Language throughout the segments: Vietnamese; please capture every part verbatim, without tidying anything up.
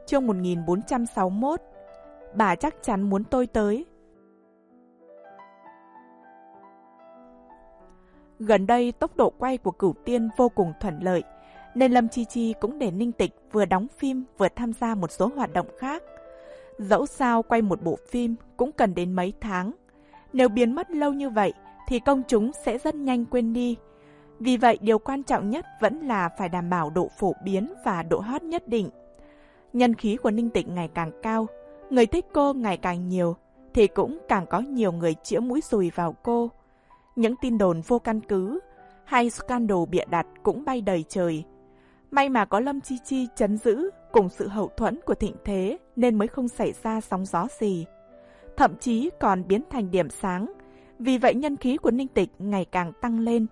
Chương một nghìn bốn trăm sáu mươi mốt. Bà chắc chắn muốn tôi tới. Gần đây tốc độ quay của Cửu Tiên vô cùng thuận lợi, nên Lâm Chi Chi cũng để Ninh Tịch vừa đóng phim vừa tham gia một số hoạt động khác. Dẫu sao quay một bộ phim cũng cần đến mấy tháng. Nếu biến mất lâu như vậy thì công chúng sẽ rất nhanh quên đi. Vì vậy điều quan trọng nhất vẫn là phải đảm bảo độ phổ biến và độ hot nhất định. Nhân khí của Ninh Tịch ngày càng cao, người thích cô ngày càng nhiều, thì cũng càng có nhiều người chĩa mũi dùi vào cô. Những tin đồn vô căn cứ hay scandal bịa đặt cũng bay đầy trời. May mà có Lâm Chi Chi trấn giữ cùng sự hậu thuẫn của thịnh thế nên mới không xảy ra sóng gió gì. Thậm chí còn biến thành điểm sáng, vì vậy nhân khí của Ninh Tịch ngày càng tăng lên.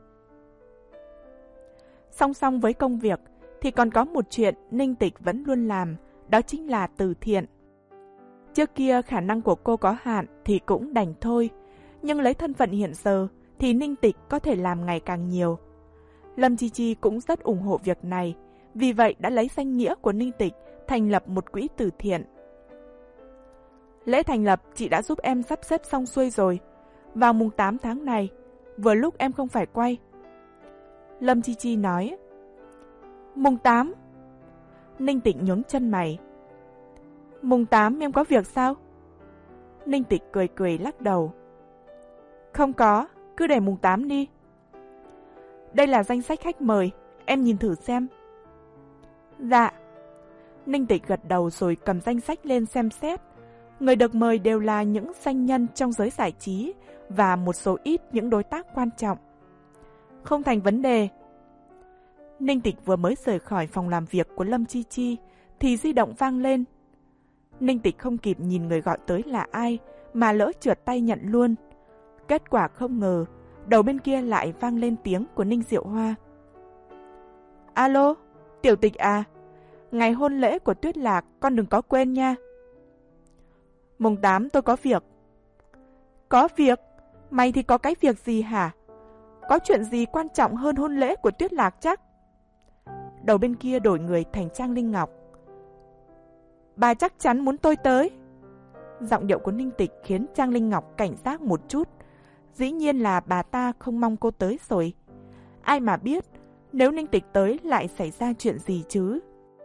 Song song với công việc thì còn có một chuyện Ninh Tịch vẫn luôn làm, đó chính là từ thiện. Trước kia khả năng của cô có hạn thì cũng đành thôi, nhưng lấy thân phận hiện giờ thì Ninh Tịch có thể làm ngày càng nhiều. Lâm Chi Chi cũng rất ủng hộ việc này, vì vậy đã lấy danh nghĩa của Ninh Tịch thành lập một quỹ từ thiện. Lễ thành lập chị đã giúp em sắp xếp xong xuôi rồi. Vào mùng tám tháng này, vừa lúc em không phải quay. Lâm Chi Chi nói. Mùng tám? Ninh Tịch nhướng chân mày. Mùng tám em có việc sao? Ninh Tịch cười cười lắc đầu. Không có, cứ để mùng tám đi. Đây là danh sách khách mời, em nhìn thử xem. Dạ. Ninh Tịch gật đầu rồi cầm danh sách lên xem xét. Người được mời đều là những danh nhân trong giới giải trí và một số ít những đối tác quan trọng. Không thành vấn đề. Ninh Tịch vừa mới rời khỏi phòng làm việc của Lâm Chi Chi thì di động vang lên. Ninh Tịch không kịp nhìn người gọi tới là ai mà lỡ trượt tay nhận luôn. Kết quả không ngờ, đầu bên kia lại vang lên tiếng của Ninh Diệu Hoa. Alo, Tiểu Tịch à, ngày hôn lễ của Tuyết Lạc con đừng có quên nha. Mùng tám tôi có việc. Có việc? Mày thì có cái việc gì hả? Có chuyện gì quan trọng hơn hôn lễ của Tuyết Lạc chắc? Đầu bên kia đổi người thành Trang Linh Ngọc. Bà chắc chắn muốn tôi tới. Giọng điệu của Ninh Tịch khiến Trang Linh Ngọc cảnh giác một chút. Dĩ nhiên là bà ta không mong cô tới rồi. Ai mà biết, nếu Ninh Tịch tới lại xảy ra chuyện gì chứ?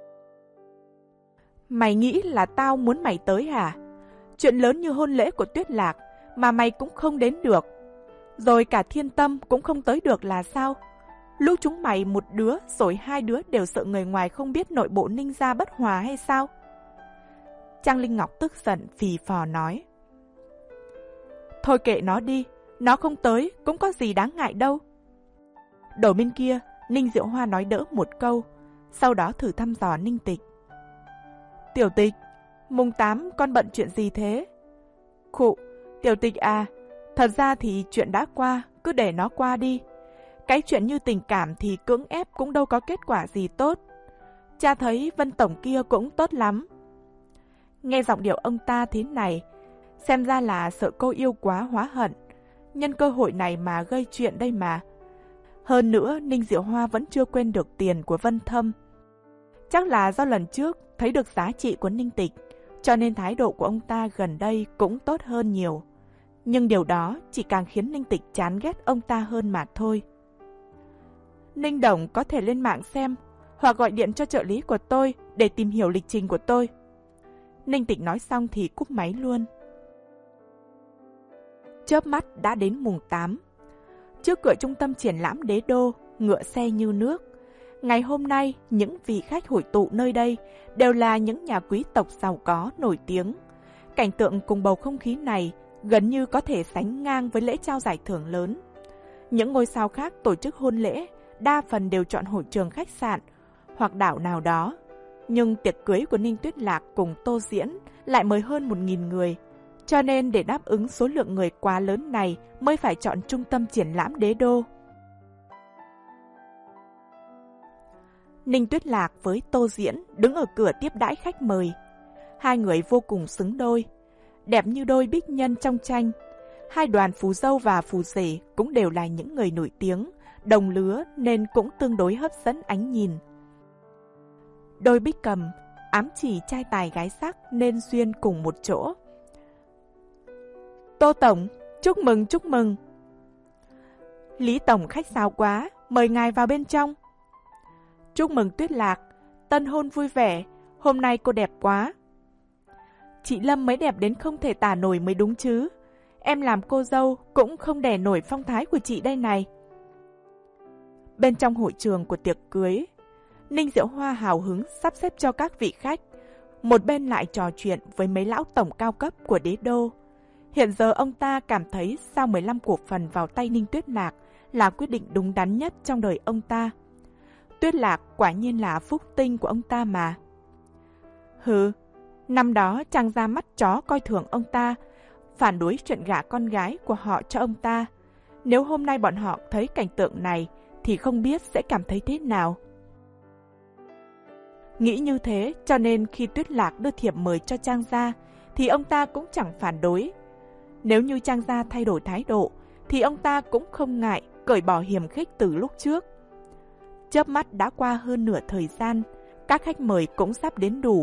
Mày nghĩ là tao muốn mày tới hả? Chuyện lớn như hôn lễ của Tuyết Lạc mà mày cũng không đến được. Rồi cả Thiên Tâm cũng không tới được là sao? Lúc chúng mày một đứa rồi hai đứa đều sợ người ngoài không biết nội bộ Ninh gia bất hòa hay sao? Trang Linh Ngọc tức giận phì phò nói. Thôi kệ nó đi, nó không tới cũng có gì đáng ngại đâu. Đầu bên kia, Ninh Diệu Hoa nói đỡ một câu, sau đó thử thăm dò Ninh Tịch. Tiểu Tịch, mùng tám con bận chuyện gì thế? Khụ, Tiểu Tịch à, thật ra thì chuyện đã qua, cứ để nó qua đi. Cái chuyện như tình cảm thì cưỡng ép cũng đâu có kết quả gì tốt. Cha thấy Vân Tổng kia cũng tốt lắm. Nghe giọng điệu ông ta thế này, xem ra là sợ cô yêu quá hóa hận. Nhân cơ hội này mà gây chuyện đây mà. Hơn nữa, Ninh Diệu Hoa vẫn chưa quên được tiền của Vân Thâm. Chắc là do lần trước thấy được giá trị của Ninh Tịch, cho nên thái độ của ông ta gần đây cũng tốt hơn nhiều. Nhưng điều đó chỉ càng khiến Ninh Tịch chán ghét ông ta hơn mà thôi. Ninh Đồng có thể lên mạng xem, hoặc gọi điện cho trợ lý của tôi để tìm hiểu lịch trình của tôi. Ninh Tịch nói xong thì cúp máy luôn. Chớp mắt đã đến mùng tám. Trước cửa trung tâm triển lãm Đế Đô, ngựa xe như nước. Ngày hôm nay, những vị khách hội tụ nơi đây đều là những nhà quý tộc giàu có, nổi tiếng. Cảnh tượng cùng bầu không khí này gần như có thể sánh ngang với lễ trao giải thưởng lớn. Những ngôi sao khác tổ chức hôn lễ đa phần đều chọn hội trường khách sạn hoặc đảo nào đó. Nhưng tiệc cưới của Ninh Tuyết Lạc cùng Tô Diễn lại mời hơn một nghìn người. Cho nên để đáp ứng số lượng người quá lớn này mới phải chọn trung tâm triển lãm Đế Đô. Ninh Tuyết Lạc với Tô Diễn đứng ở cửa tiếp đãi khách mời. Hai người vô cùng xứng đôi, đẹp như đôi bích nhân trong tranh. Hai đoàn phù dâu và phù rể cũng đều là những người nổi tiếng, đồng lứa nên cũng tương đối hấp dẫn ánh nhìn. Đôi Bích Cầm, ám chỉ trai tài gái sắc nên duyên cùng một chỗ. Tô Tổng, chúc mừng, chúc mừng. Lý Tổng khách sáo quá, mời ngài vào bên trong. Chúc mừng Tuyết Lạc, tân hôn vui vẻ, hôm nay cô đẹp quá. Chị Lâm mới đẹp đến không thể tả nổi mới đúng chứ. Em làm cô dâu cũng không đè nổi phong thái của chị đây này. Bên trong hội trường của tiệc cưới, Ninh Diệu Hoa hào hứng sắp xếp cho các vị khách, một bên lại trò chuyện với mấy lão tổng cao cấp của đế đô. Hiện giờ ông ta cảm thấy giao mười lăm cổ phần vào tay Ninh Tuyết Lạc là quyết định đúng đắn nhất trong đời ông ta. Tuyết Lạc quả nhiên là phúc tinh của ông ta mà. Hừ, năm đó Trang ra mắt chó coi thường ông ta, phản đối chuyện gả con gái của họ cho ông ta. Nếu hôm nay bọn họ thấy cảnh tượng này thì không biết sẽ cảm thấy thế nào. Nghĩ như thế cho nên khi Tuyết Lạc đưa thiệp mời cho Trang gia thì ông ta cũng chẳng phản đối. Nếu như Trang gia thay đổi thái độ thì ông ta cũng không ngại cởi bỏ hiềm khích từ lúc trước. Chớp mắt đã qua hơn nửa thời gian, các khách mời cũng sắp đến đủ.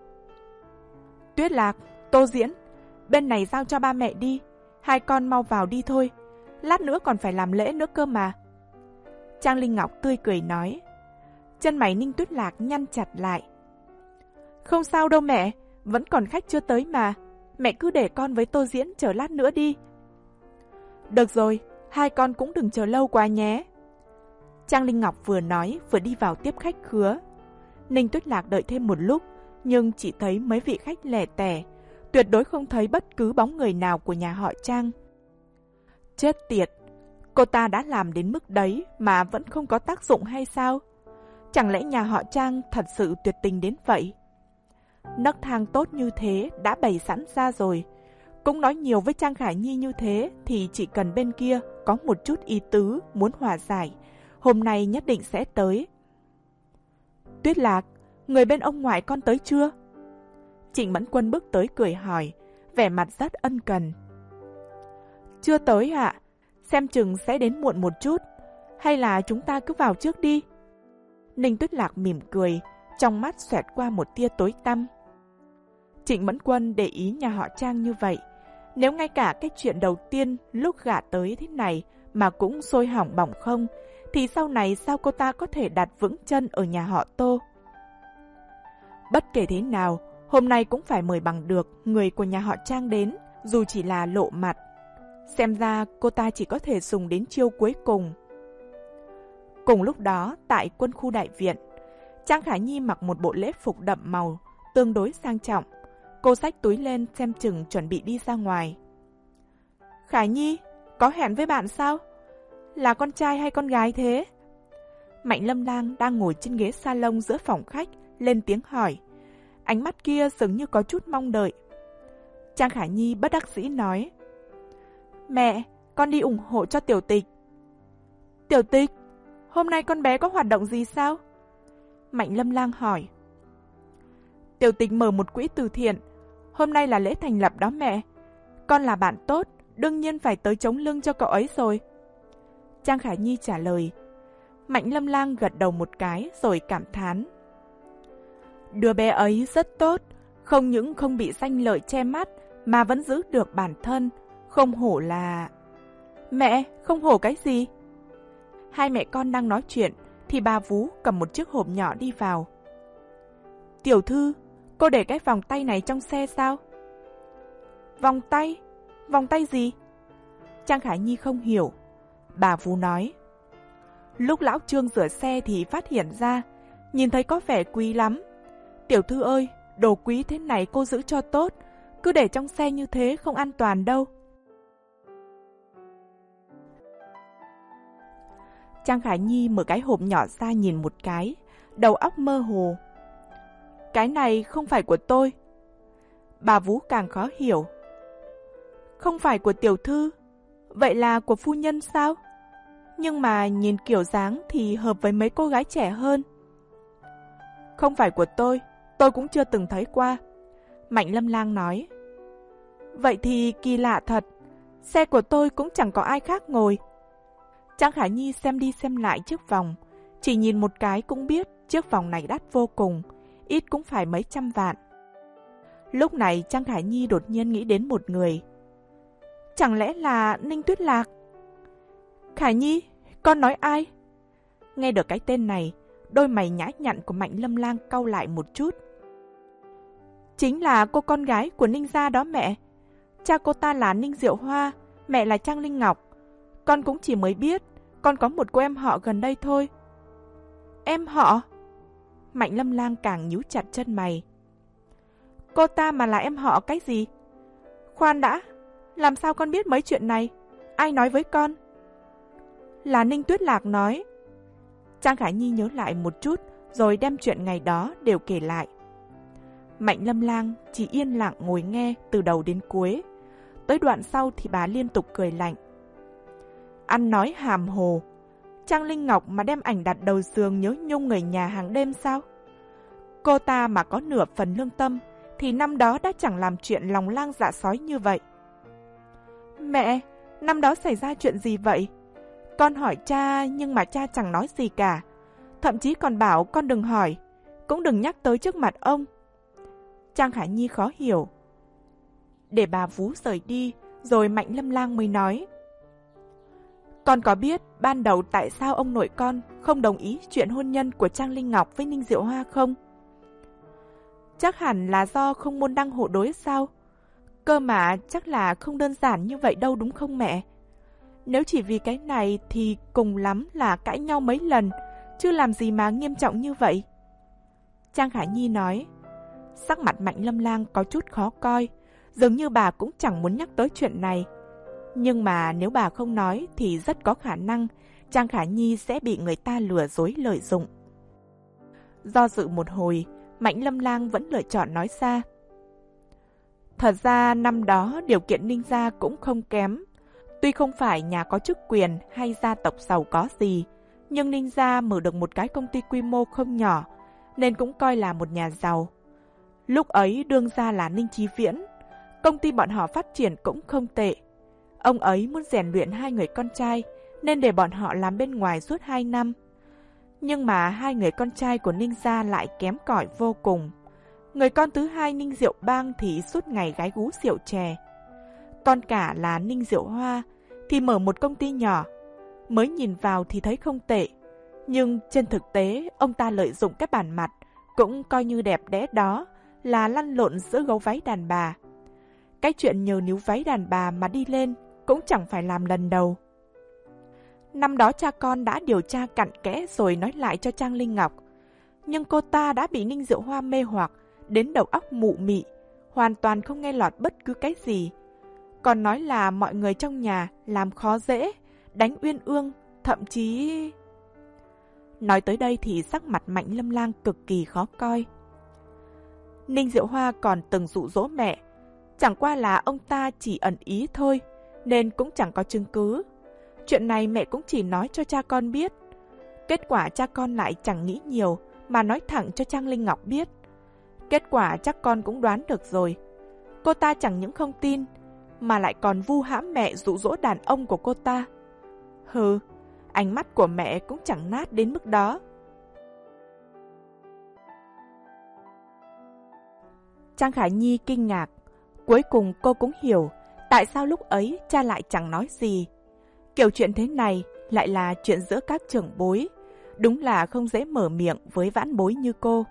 Tuyết Lạc, Tô Diễn, bên này giao cho ba mẹ đi, hai con mau vào đi thôi, lát nữa còn phải làm lễ nữa cơ mà. Trang Linh Ngọc tươi cười nói. Chân mày Ninh Tuyết Lạc nhăn chặt lại. Không sao đâu mẹ, vẫn còn khách chưa tới mà, mẹ cứ để con với Tô Diễn chờ lát nữa đi. Được rồi, hai con cũng đừng chờ lâu quá nhé. Trang Linh Ngọc vừa nói vừa đi vào tiếp khách khứa. Ninh Tuyết Lạc đợi thêm một lúc, nhưng chỉ thấy mấy vị khách lẻ tẻ, tuyệt đối không thấy bất cứ bóng người nào của nhà họ Trang. Chết tiệt, cô ta đã làm đến mức đấy mà vẫn không có tác dụng hay sao? Chẳng lẽ nhà họ Trang thật sự tuyệt tình đến vậy? Nấc thang tốt như thế đã bày sẵn ra rồi. Cũng nói nhiều với Trang Khả Nhi như thế thì chỉ cần bên kia có một chút ý tứ muốn hòa giải, hôm nay nhất định sẽ tới. Tuyết Lạc, người bên ông ngoại con tới chưa? Trịnh Mẫn Quân bước tới cười hỏi, vẻ mặt rất ân cần. Chưa tới ạ, xem chừng sẽ đến muộn một chút, hay là chúng ta cứ vào trước đi? Ninh Tuyết Lạc mỉm cười, trong mắt xoẹt qua một tia tối tăm. Trịnh Mẫn Quân để ý nhà họ Trang như vậy, nếu ngay cả cái chuyện đầu tiên lúc gả tới thế này mà cũng sôi hỏng bỏng không, thì sau này sao cô ta có thể đặt vững chân ở nhà họ Tô? Bất kể thế nào, hôm nay cũng phải mời bằng được người của nhà họ Trang đến, dù chỉ là lộ mặt. Xem ra cô ta chỉ có thể dùng đến chiêu cuối cùng. Cùng lúc đó, tại quân khu đại viện, Trang Khả Nhi mặc một bộ lễ phục đậm màu, tương đối sang trọng. Cô xách túi lên xem chừng chuẩn bị đi ra ngoài. Khả Nhi, có hẹn với bạn sao? Là con trai hay con gái thế? Mạnh Lâm Lang đang ngồi trên ghế salon giữa phòng khách, lên tiếng hỏi. Ánh mắt kia dường như có chút mong đợi. Trang Khả Nhi bất đắc dĩ nói. Mẹ, con đi ủng hộ cho Tiểu Tịch. Tiểu Tịch, hôm nay con bé có hoạt động gì sao? Mạnh Lâm Lang hỏi. Tiểu Tịch mở một quỹ từ thiện, hôm nay là lễ thành lập đó mẹ. Con là bạn tốt, đương nhiên phải tới chống lưng cho cậu ấy rồi. Trang Khả Nhi trả lời. Mạnh Lâm Lang gật đầu một cái rồi cảm thán. Đứa bé ấy rất tốt, không những không bị danh lợi che mắt mà vẫn giữ được bản thân, không hổ là... Mẹ, không hổ cái gì? Hai mẹ con đang nói chuyện thì bà Vú cầm một chiếc hộp nhỏ đi vào. Tiểu thư, cô để cái vòng tay này trong xe sao? Vòng tay? Vòng tay gì? Trang Khả Nhi không hiểu. Bà Vú nói. Lúc lão Trương rửa xe thì phát hiện ra, nhìn thấy có vẻ quý lắm. Tiểu thư ơi, đồ quý thế này cô giữ cho tốt, cứ để trong xe như thế không an toàn đâu. Trang Khả Nhi mở cái hộp nhỏ ra nhìn một cái, đầu óc mơ hồ. Cái này không phải của tôi. Bà Vú càng khó hiểu. Không phải của tiểu thư, vậy là của phu nhân sao? Nhưng mà nhìn kiểu dáng thì hợp với mấy cô gái trẻ hơn. Không phải của tôi, tôi cũng chưa từng thấy qua. Mạnh Lâm Lang nói. Vậy thì kỳ lạ thật, xe của tôi cũng chẳng có ai khác ngồi. Trang Khả Nhi xem đi xem lại chiếc vòng, chỉ nhìn một cái cũng biết chiếc vòng này đắt vô cùng, ít cũng phải mấy trăm vạn. Lúc này Trang Khải Nhi đột nhiên nghĩ đến một người. Chẳng lẽ là Ninh Tuyết Lạc? Khải Nhi, con nói ai? Nghe được cái tên này, đôi mày nhã nhặn của Mạnh Lâm Lang cau lại một chút. Chính là cô con gái của Ninh gia đó mẹ. Cha cô ta là Ninh Diệu Hoa, mẹ là Trang Linh Ngọc. Con cũng chỉ mới biết, con có một cô em họ gần đây thôi. Em họ? Mạnh Lâm Lang càng nhíu chặt chân mày. Cô ta mà là em họ cái gì? Khoan đã, làm sao con biết mấy chuyện này? Ai nói với con? Là Ninh Tuyết Lạc nói. Trang Khải Nhi nhớ lại một chút, rồi đem chuyện ngày đó đều kể lại. Mạnh Lâm Lang chỉ yên lặng ngồi nghe từ đầu đến cuối. Tới đoạn sau thì bà liên tục cười lạnh. Ăn nói hàm hồ. Trang Linh Ngọc mà đem ảnh đặt đầu giường nhớ nhung người nhà hàng đêm sao? Cô ta mà có nửa phần lương tâm thì năm đó đã chẳng làm chuyện lòng lang dạ sói như vậy. Mẹ, năm đó xảy ra chuyện gì vậy? Con hỏi cha nhưng mà cha chẳng nói gì cả. Thậm chí còn bảo con đừng hỏi, cũng đừng nhắc tới trước mặt ông. Trang Khải Nhi khó hiểu. Để bà vú rời đi, rồi Mạnh Lâm Lang mới nói. Con có biết ban đầu tại sao ông nội con không đồng ý chuyện hôn nhân của Trang Linh Ngọc với Ninh Diệu Hoa không? Chắc hẳn là do không môn đăng hộ đối sao? Cơ mà chắc là không đơn giản như vậy đâu đúng không mẹ? Nếu chỉ vì cái này thì cùng lắm là cãi nhau mấy lần, chứ làm gì mà nghiêm trọng như vậy? Trang Khải Nhi nói. Sắc mặt Mạnh Lâm Lang có chút khó coi, dường như bà cũng chẳng muốn nhắc tới chuyện này. Nhưng mà nếu bà không nói thì rất có khả năng Trang Khải Nhi sẽ bị người ta lừa dối lợi dụng. Do dự một hồi, Mạnh Lâm Lang vẫn lựa chọn nói ra. Thật ra năm đó điều kiện Ninh gia cũng không kém. Tuy không phải nhà có chức quyền hay gia tộc giàu có gì, nhưng Ninh gia mở được một cái công ty quy mô không nhỏ, nên cũng coi là một nhà giàu. Lúc ấy đương gia là Ninh Chí Viễn, công ty bọn họ phát triển cũng không tệ. Ông ấy muốn rèn luyện hai người con trai, nên để bọn họ làm bên ngoài suốt hai năm. Nhưng mà hai người con trai của Ninh gia lại kém cỏi vô cùng. Người con thứ hai Ninh Diệu Bang thì suốt ngày gái gú rượu chè. Con cả là Ninh Diệu Hoa thì mở một công ty nhỏ. Mới nhìn vào thì thấy không tệ, nhưng trên thực tế ông ta lợi dụng cái bản mặt cũng coi như đẹp đẽ đó là lăn lộn giữa gấu váy đàn bà. Cái chuyện nhờ níu váy đàn bà mà đi lên cũng chẳng phải làm lần đầu. Năm đó cha con đã điều tra cặn kẽ rồi nói lại cho Trang Linh Ngọc. Nhưng cô ta đã bị Ninh Diệu Hoa mê hoặc đến đầu óc mụ mị, hoàn toàn không nghe lọt bất cứ cái gì. Còn nói là mọi người trong nhà làm khó dễ, đánh uyên ương, thậm chí... Nói tới đây thì sắc mặt Mạnh Lâm Lang cực kỳ khó coi. Ninh Diệu Hoa còn từng dụ dỗ mẹ, chẳng qua là ông ta chỉ ẩn ý thôi, nên cũng chẳng có chứng cứ. Chuyện này mẹ cũng chỉ nói cho cha con biết. Kết quả cha con lại chẳng nghĩ nhiều mà nói thẳng cho Trang Linh Ngọc biết. Kết quả chắc con cũng đoán được rồi. Cô ta chẳng những không tin, mà lại còn vu hãm mẹ dụ dỗ đàn ông của cô ta. Hừ, ánh mắt của mẹ cũng chẳng nát đến mức đó. Trang Khải Nhi kinh ngạc. Cuối cùng cô cũng hiểu tại sao lúc ấy cha lại chẳng nói gì. Kiểu chuyện thế này lại là chuyện giữa các trưởng bối. Đúng là không dễ mở miệng với vãn bối như cô.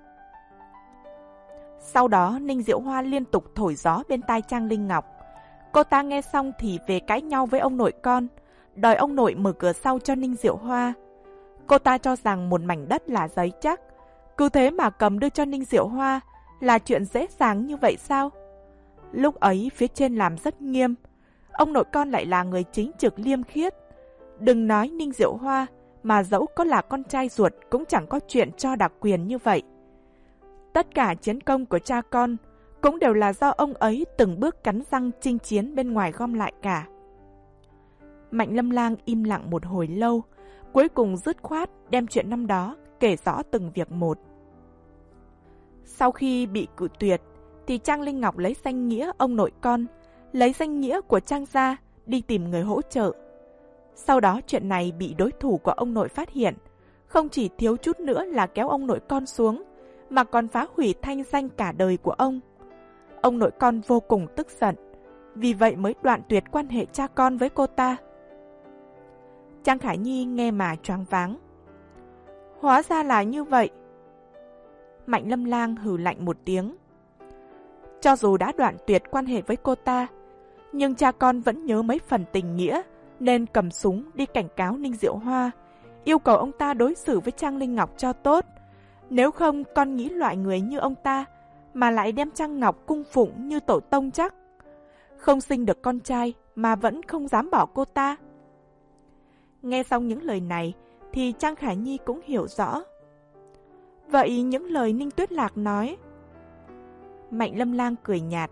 Sau đó Ninh Diệu Hoa liên tục thổi gió bên tai Trang Linh Ngọc. Cô ta nghe xong thì về cãi nhau với ông nội con, đòi ông nội mở cửa sau cho Ninh Diệu Hoa. Cô ta cho rằng một mảnh đất là giấy chắc, cứ thế mà cầm đưa cho Ninh Diệu Hoa là chuyện dễ dàng như vậy sao? Lúc ấy phía trên làm rất nghiêm, ông nội con lại là người chính trực liêm khiết. Đừng nói Ninh Diệu Hoa, mà dẫu có là con trai ruột cũng chẳng có chuyện cho đặc quyền như vậy. Tất cả chiến công của cha con cũng đều là do ông ấy từng bước cắn răng chinh chiến bên ngoài gom lại cả. Mạnh Lâm Lang im lặng một hồi lâu, cuối cùng dứt khoát đem chuyện năm đó kể rõ từng việc một. Sau khi bị cự tuyệt, thì Trang Linh Ngọc lấy danh nghĩa ông nội con, lấy danh nghĩa của Trang gia đi tìm người hỗ trợ. Sau đó chuyện này bị đối thủ của ông nội phát hiện, không chỉ thiếu chút nữa là kéo ông nội con xuống, mà còn phá hủy thanh danh cả đời của ông. Ông nội con vô cùng tức giận, vì vậy mới đoạn tuyệt quan hệ cha con với cô ta. Trang Khải Nhi nghe mà choáng váng. Hóa ra là như vậy. Mạnh Lâm Lang hừ lạnh một tiếng. Cho dù đã đoạn tuyệt quan hệ với cô ta, nhưng cha con vẫn nhớ mấy phần tình nghĩa, nên cầm súng đi cảnh cáo Ninh Diệu Hoa, yêu cầu ông ta đối xử với Trang Linh Ngọc cho tốt. Nếu không, con nghĩ loại người như ông ta mà lại đem Trang Ngọc cung phụng như tổ tông chắc. Không sinh được con trai mà vẫn không dám bỏ cô ta. Nghe xong những lời này thì Trang Khải Nhi cũng hiểu rõ. Vậy những lời Ninh Tuyết Lạc nói? Mạnh Lâm Lang cười nhạt.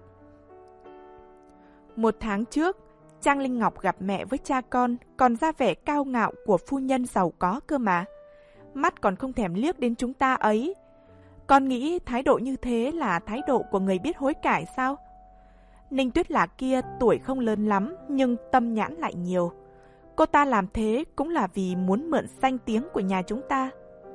Một tháng trước, Trang Linh Ngọc gặp mẹ với cha con còn ra vẻ cao ngạo của phu nhân giàu có cơ mà. Mắt còn không thèm liếc đến chúng ta ấy. Con nghĩ thái độ như thế là thái độ của người biết hối cải sao? Ninh Tuyết Lạc kia tuổi không lớn lắm nhưng tâm nhãn lại nhiều. Cô ta làm thế cũng là vì muốn mượn danh tiếng của nhà chúng ta.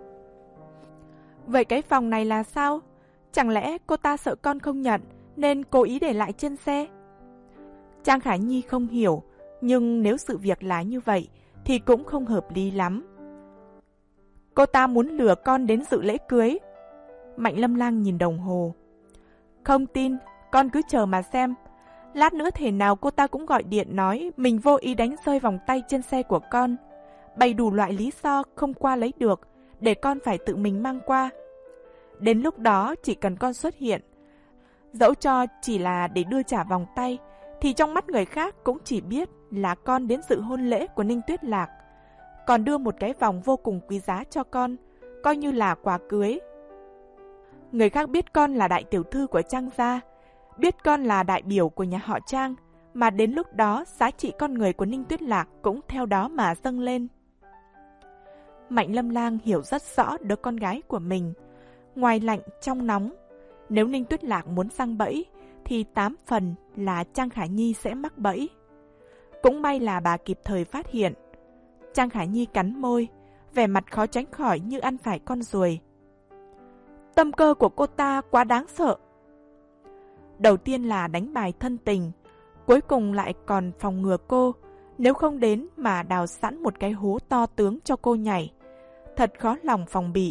Vậy cái phòng này là sao? Chẳng lẽ cô ta sợ con không nhận nên cố ý để lại trên xe? Trang Khải Nhi không hiểu, nhưng nếu sự việc là như vậy thì cũng không hợp lý lắm. Cô ta muốn lừa con đến dự lễ cưới. Mạnh Lâm Lang nhìn đồng hồ. Không tin, con cứ chờ mà xem. Lát nữa thể nào cô ta cũng gọi điện nói mình vô ý đánh rơi vòng tay trên xe của con, bày đủ loại lý do không qua lấy được, để con phải tự mình mang qua. Đến lúc đó chỉ cần con xuất hiện, dẫu cho chỉ là để đưa trả vòng tay, thì trong mắt người khác cũng chỉ biết là con đến dự hôn lễ của Ninh Tuyết Lạc, còn đưa một cái vòng vô cùng quý giá cho con, coi như là quà cưới. Người khác biết con là đại tiểu thư của Trang gia, biết con là đại biểu của nhà họ Trang, mà đến lúc đó giá trị con người của Ninh Tuyết Lạc cũng theo đó mà dâng lên. Mạnh Lâm Lang hiểu rất rõ đứa con gái của mình, ngoài lạnh trong nóng. Nếu Ninh Tuyết Lạc muốn giăng bẫy, thì tám phần là Trang Khải Nhi sẽ mắc bẫy. Cũng may là bà kịp thời phát hiện. Trang Khải Nhi cắn môi, vẻ mặt khó tránh khỏi như ăn phải con ruồi. Tâm cơ của cô ta quá đáng sợ. Đầu tiên là đánh bài thân tình, cuối cùng lại còn phòng ngừa cô, nếu không đến mà đào sẵn một cái hố to tướng cho cô nhảy. Thật khó lòng phòng bị.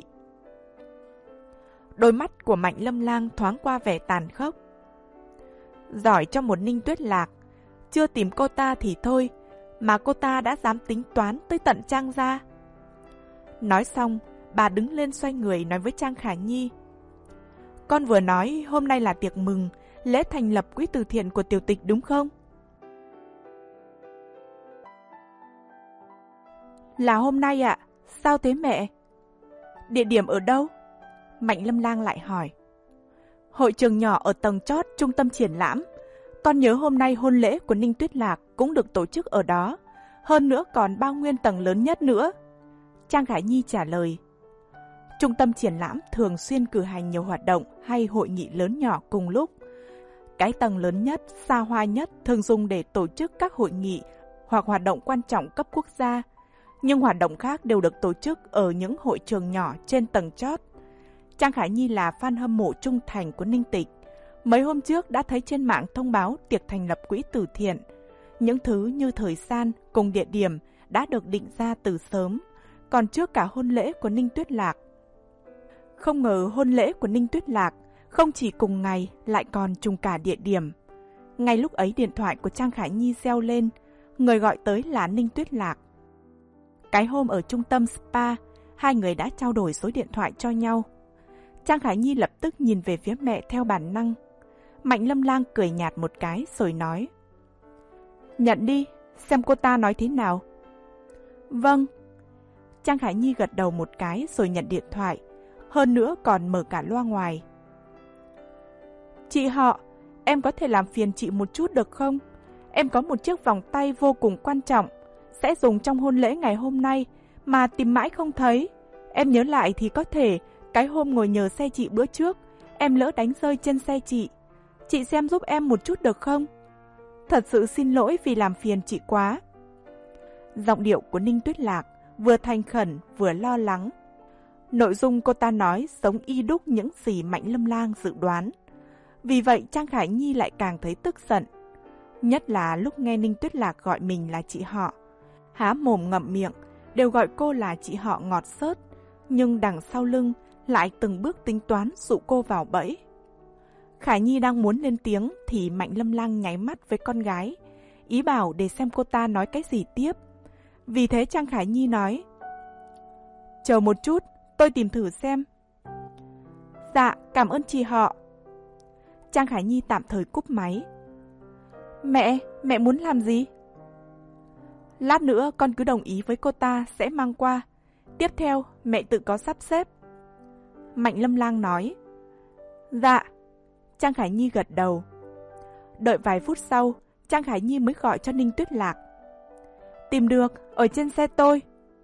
Đôi mắt của Mạnh Lâm Lang thoáng qua vẻ tàn khốc. Giỏi cho một Ninh Tuyết Lạc, chưa tìm cô ta thì thôi, mà cô ta đã dám tính toán tới tận Trang gia. Nói xong, bà đứng lên xoay người nói với Trang Khải Nhi. Con vừa nói hôm nay là tiệc mừng, lễ thành lập quỹ từ thiện của tiểu tịch đúng không? Là hôm nay ạ. Sao thế mẹ? Địa điểm ở đâu? Mạnh Lâm Lang lại hỏi. Hội trường nhỏ ở tầng chót trung tâm triển lãm. Con nhớ hôm nay hôn lễ của Ninh Tuyết Lạc cũng được tổ chức ở đó. Hơn nữa còn bao nguyên tầng lớn nhất nữa. Trang Khải Nhi trả lời. Trung tâm triển lãm thường xuyên cử hành nhiều hoạt động hay hội nghị lớn nhỏ cùng lúc. Cái tầng lớn nhất, xa hoa nhất thường dùng để tổ chức các hội nghị hoặc hoạt động quan trọng cấp quốc gia. Nhưng hoạt động khác đều được tổ chức ở những hội trường nhỏ trên tầng chót. Trang Khải Nhi là fan hâm mộ trung thành của Ninh Tịch. Mấy hôm trước đã thấy trên mạng thông báo tiệc thành lập quỹ từ thiện. Những thứ như thời gian cùng địa điểm đã được định ra từ sớm, còn trước cả hôn lễ của Ninh Tuyết Lạc. Không ngờ hôn lễ của Ninh Tuyết Lạc không chỉ cùng ngày lại còn trùng cả địa điểm. Ngay lúc ấy điện thoại của Trang Khải Nhi reo lên, người gọi tới là Ninh Tuyết Lạc. Cái hôm ở trung tâm spa, hai người đã trao đổi số điện thoại cho nhau. Trang Khải Nhi lập tức nhìn về phía mẹ theo bản năng. Mạnh Lâm Lang cười nhạt một cái rồi nói. Nhận đi, xem cô ta nói thế nào. Vâng. Trang Khải Nhi gật đầu một cái rồi nhận điện thoại. Hơn nữa còn mở cả loa ngoài. Chị họ, em có thể làm phiền chị một chút được không? Em có một chiếc vòng tay vô cùng quan trọng, sẽ dùng trong hôn lễ ngày hôm nay, mà tìm mãi không thấy. Em nhớ lại thì có thể, cái hôm ngồi nhờ xe chị bữa trước, em lỡ đánh rơi trên xe chị. Chị xem giúp em một chút được không? Thật sự xin lỗi vì làm phiền chị quá. Giọng điệu của Ninh Tuyết Lạc vừa thành khẩn vừa lo lắng. Nội dung cô ta nói giống y đúc những gì Mạnh Lâm Lang dự đoán. Vì vậy Trang Khải Nhi lại càng thấy tức giận. Nhất là lúc nghe Ninh Tuyết Lạc gọi mình là chị họ. Há mồm ngậm miệng, đều gọi cô là chị họ ngọt xớt, nhưng đằng sau lưng lại từng bước tính toán dụ cô vào bẫy. Khải Nhi đang muốn lên tiếng thì Mạnh Lâm Lang nháy mắt với con gái, ý bảo để xem cô ta nói cái gì tiếp. Vì thế Trang Khải Nhi nói: chờ một chút, tôi tìm thử xem. Dạ, cảm ơn chị họ. Trang Khải Nhi tạm thời cúp máy. Mẹ, mẹ muốn làm gì? Lát nữa con cứ đồng ý với cô ta sẽ mang qua. Tiếp theo mẹ tự có sắp xếp. Mạnh Lâm Lang nói. Dạ. Trang Khải Nhi gật đầu. Đợi vài phút sau, Trang Khải Nhi mới gọi cho Ninh Tuyết Lạc. Tìm được, ở trên xe tôi.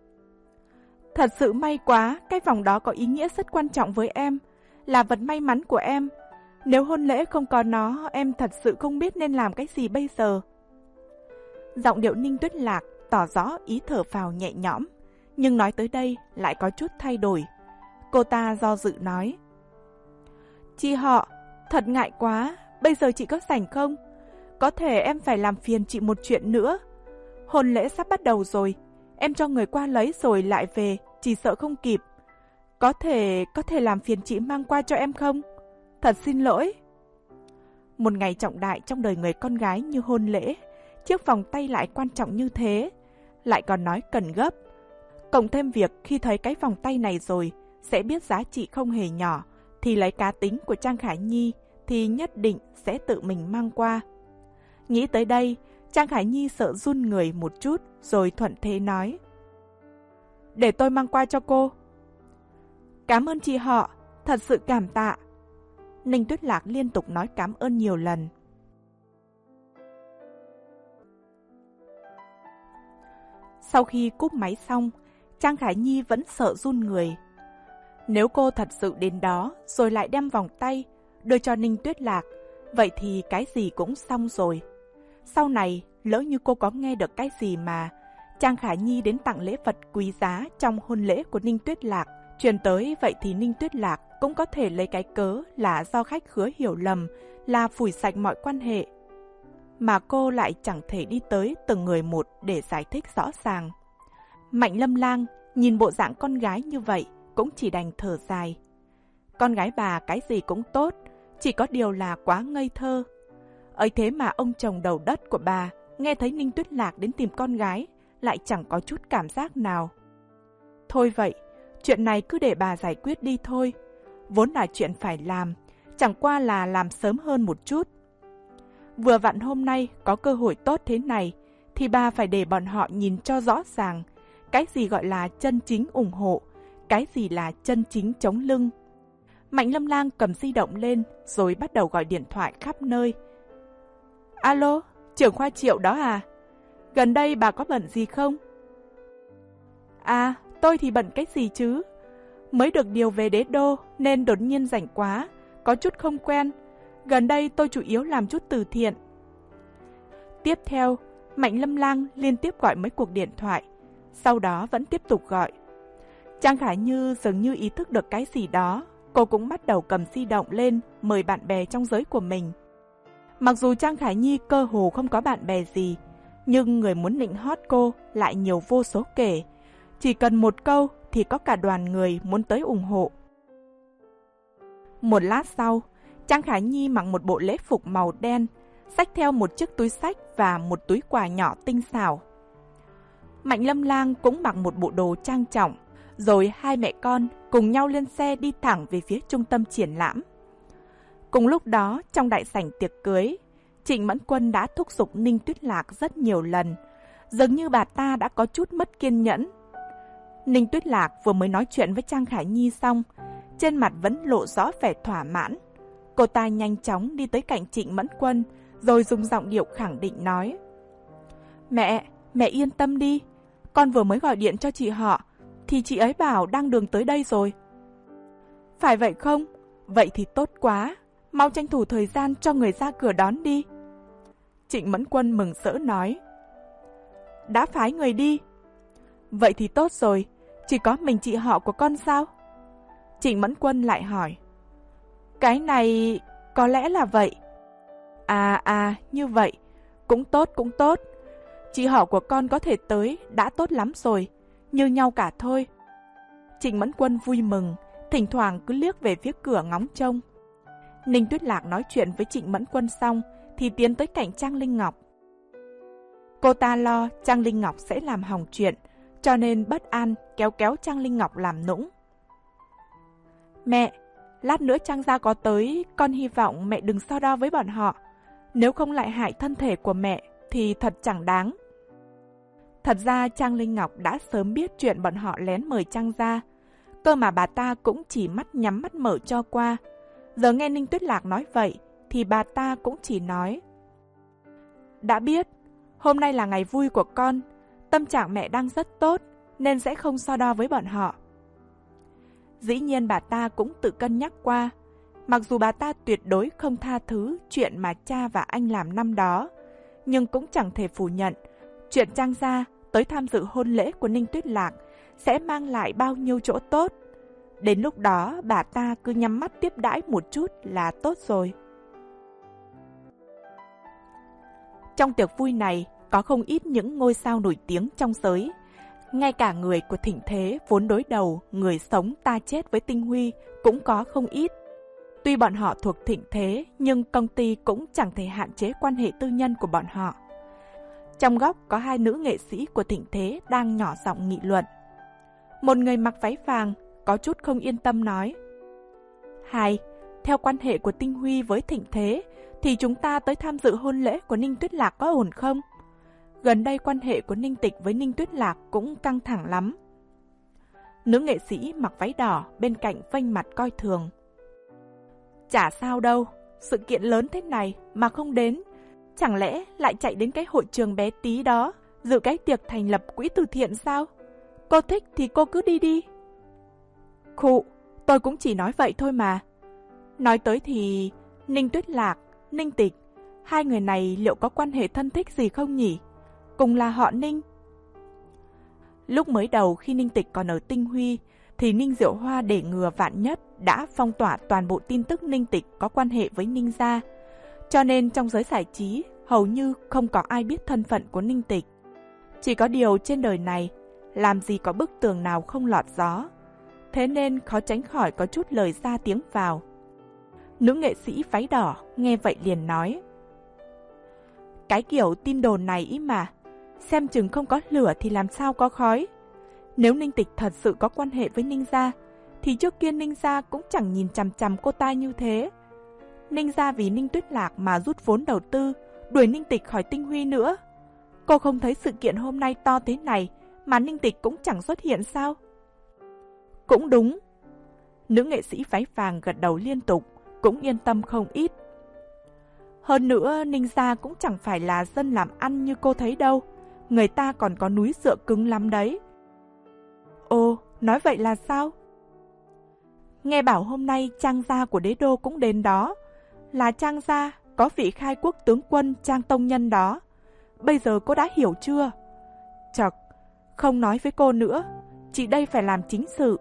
Thật sự may quá, cái vòng đó có ý nghĩa rất quan trọng với em, là vật may mắn của em. Nếu hôn lễ không có nó, em thật sự không biết nên làm cái gì bây giờ. Giọng điệu Ninh Tuyết Lạc tỏ rõ ý thở phào nhẹ nhõm, nhưng nói tới đây lại có chút thay đổi. Cô ta do dự nói. Chị họ, thật ngại quá, bây giờ chị có rảnh không? Có thể em phải làm phiền chị một chuyện nữa. Hôn lễ sắp bắt đầu rồi, em cho người qua lấy rồi lại về, chỉ sợ không kịp. Có thể, có thể làm phiền chị mang qua cho em không? Thật xin lỗi. Một ngày trọng đại trong đời người con gái như hôn lễ, chiếc vòng tay lại quan trọng như thế, lại còn nói cần gấp. Cộng thêm việc khi thấy cái vòng tay này rồi, sẽ biết giá trị không hề nhỏ, thì lấy cá tính của Trang Khải Nhi thì nhất định sẽ tự mình mang qua. Nghĩ tới đây, Trang Khải Nhi sợ run người một chút rồi thuận thế nói. Để tôi mang qua cho cô. Cảm ơn chị họ, thật sự cảm tạ. Ninh Tuyết Lạc liên tục nói cảm ơn nhiều lần. Sau khi cúp máy xong, Trang Khải Nhi vẫn sợ run người. Nếu cô thật sự đến đó rồi lại đem vòng tay đưa cho Ninh Tuyết Lạc, vậy thì cái gì cũng xong rồi. Sau này, lỡ như cô có nghe được cái gì mà Trang Khải Nhi đến tặng lễ vật quý giá trong hôn lễ của Ninh Tuyết Lạc truyền tới, vậy thì Ninh Tuyết Lạc cũng có thể lấy cái cớ là do khách khứa hiểu lầm, là phủi sạch mọi quan hệ. Mà cô lại chẳng thể đi tới từng người một để giải thích rõ ràng. Mạnh Lâm Lang nhìn bộ dạng con gái như vậy cũng chỉ đành thở dài. Con gái bà cái gì cũng tốt, chỉ có điều là quá ngây thơ. Ấy thế mà ông chồng đầu đất của bà nghe thấy Ninh Tuyết Lạc đến tìm con gái lại chẳng có chút cảm giác nào. Thôi vậy, chuyện này cứ để bà giải quyết đi thôi. Vốn là chuyện phải làm, chẳng qua là làm sớm hơn một chút. Vừa vặn hôm nay có cơ hội tốt thế này, thì bà phải để bọn họ nhìn cho rõ ràng cái gì gọi là chân chính ủng hộ, cái gì là chân chính chống lưng. Mạnh Lâm Lang cầm di động lên rồi bắt đầu gọi điện thoại khắp nơi. Alo, trưởng khoa Triệu đó à? Gần đây bà có bận gì không? À, tôi thì bận cái gì chứ? Mới được điều về đế đô nên đột nhiên rảnh quá, có chút không quen. Gần đây tôi chủ yếu làm chút từ thiện. Tiếp theo, Mạnh Lâm Lang liên tiếp gọi mấy cuộc điện thoại, sau đó vẫn tiếp tục gọi. Trang Khải Như dường như ý thức được cái gì đó, cô cũng bắt đầu cầm di động lên mời bạn bè trong giới của mình. Mặc dù Trang Khải Nhi cơ hồ không có bạn bè gì, nhưng người muốn nịnh hót cô lại nhiều vô số kể. Chỉ cần một câu thì có cả đoàn người muốn tới ủng hộ. Một lát sau, Trang Khải Nhi mặc một bộ lễ phục màu đen, xách theo một chiếc túi xách và một túi quà nhỏ tinh xảo. Mạnh Lâm Lang cũng mặc một bộ đồ trang trọng, rồi hai mẹ con cùng nhau lên xe đi thẳng về phía trung tâm triển lãm. Cùng lúc đó, trong đại sảnh tiệc cưới, Trịnh Mẫn Quân đã thúc giục Ninh Tuyết Lạc rất nhiều lần, dường như bà ta đã có chút mất kiên nhẫn. Ninh Tuyết Lạc vừa mới nói chuyện với Trang Khải Nhi xong, trên mặt vẫn lộ rõ vẻ thỏa mãn. Cô ta nhanh chóng đi tới cạnh Trịnh Mẫn Quân, rồi dùng giọng điệu khẳng định nói. Mẹ, mẹ yên tâm đi, con vừa mới gọi điện cho chị họ, thì chị ấy bảo đang đường tới đây rồi. Phải vậy không? Vậy thì tốt quá, mau tranh thủ thời gian cho người ra cửa đón đi. Trịnh Mẫn Quân mừng rỡ nói. Đã phái người đi. Vậy thì tốt rồi, chỉ có mình chị họ của con sao? Trịnh Mẫn Quân lại hỏi. Cái này có lẽ là vậy. À à, như vậy. Cũng tốt, cũng tốt. Chị họ của con có thể tới đã tốt lắm rồi. Như nhau cả thôi. Trịnh Mẫn Quân vui mừng, thỉnh thoảng cứ liếc về phía cửa ngóng trông. Ninh Tuyết Lạc nói chuyện với Trịnh Mẫn Quân xong thì tiến tới cạnh Trang Linh Ngọc. Cô ta lo Trang Linh Ngọc sẽ làm hỏng chuyện, cho nên bất an kéo kéo Trang Linh Ngọc làm nũng. Mẹ, lát nữa Trang gia có tới, con hy vọng mẹ đừng so đo với bọn họ. Nếu không lại hại thân thể của mẹ thì thật chẳng đáng. Thật ra Trang Linh Ngọc đã sớm biết chuyện bọn họ lén mời Trang gia, cơ mà bà ta cũng chỉ mắt nhắm mắt mở cho qua. Giờ nghe Ninh Tuyết Lạc nói vậy thì bà ta cũng chỉ nói. Đã biết, hôm nay là ngày vui của con, tâm trạng mẹ đang rất tốt nên sẽ không so đo với bọn họ. Dĩ nhiên bà ta cũng tự cân nhắc qua, mặc dù bà ta tuyệt đối không tha thứ chuyện mà cha và anh làm năm đó, nhưng cũng chẳng thể phủ nhận chuyện Trang gia tới tham dự hôn lễ của Ninh Tuyết Lạc sẽ mang lại bao nhiêu chỗ tốt. Đến lúc đó bà ta cứ nhắm mắt tiếp đãi một chút là tốt rồi. Trong tiệc vui này có không ít những ngôi sao nổi tiếng trong giới. Ngay cả người của Thịnh Thế vốn đối đầu người sống ta chết với Tinh Huy cũng có không ít. Tuy bọn họ thuộc Thịnh Thế nhưng công ty cũng chẳng thể hạn chế quan hệ tư nhân của bọn họ. Trong góc có hai nữ nghệ sĩ của Thịnh Thế đang nhỏ giọng nghị luận. Một người mặc váy vàng có chút không yên tâm nói. Hai, theo quan hệ của Tinh Huy với Thịnh Thế thì chúng ta tới tham dự hôn lễ của Ninh Tuyết Lạc có ổn không? Gần đây quan hệ của Ninh Tịch với Ninh Tuyết Lạc cũng căng thẳng lắm. Nữ nghệ sĩ mặc váy đỏ bên cạnh vênh mặt coi thường. Chả sao đâu, sự kiện lớn thế này mà không đến, chẳng lẽ lại chạy đến cái hội trường bé tí đó dự cái tiệc thành lập quỹ từ thiện sao? Cô thích thì cô cứ đi đi. Khụ, tôi cũng chỉ nói vậy thôi mà. Nói tới thì Ninh Tuyết Lạc, Ninh Tịch, hai người này liệu có quan hệ thân thích gì không nhỉ? Cùng là họ Ninh. Lúc mới đầu khi Ninh Tịch còn ở Tinh Huy thì Ninh Diệu Hoa để ngừa vạn nhất đã phong tỏa toàn bộ tin tức Ninh Tịch có quan hệ với Ninh gia. Cho nên trong giới giải trí hầu như không có ai biết thân phận của Ninh Tịch. Chỉ có điều trên đời này làm gì có bức tường nào không lọt gió. Thế nên khó tránh khỏi có chút lời ra tiếng vào. Nữ nghệ sĩ váy đỏ nghe vậy liền nói. Cái kiểu tin đồn này ý mà, xem chừng không có lửa thì làm sao có khói. Nếu Ninh Tịch thật sự có quan hệ với Ninh gia, thì trước kia Ninh gia cũng chẳng nhìn chằm chằm cô ta như thế. Ninh gia vì Ninh Tuyết Lạc mà rút vốn đầu tư, đuổi Ninh Tịch khỏi Tinh Huy nữa. Cô không thấy sự kiện hôm nay to thế này mà Ninh Tịch cũng chẳng xuất hiện sao? Cũng đúng. Nữ nghệ sĩ váy vàng gật đầu liên tục, cũng yên tâm không ít. Hơn nữa, Ninh gia cũng chẳng phải là dân làm ăn như cô thấy đâu. Người ta còn có núi dựa cứng lắm đấy. Ồ, nói vậy là sao? Nghe bảo hôm nay Trang gia của đế đô cũng đến đó. Là Trang gia, có vị khai quốc tướng quân Trang Tông Nhân đó. Bây giờ cô đã hiểu chưa? Chật, không nói với cô nữa. Chị đây phải làm chính sự.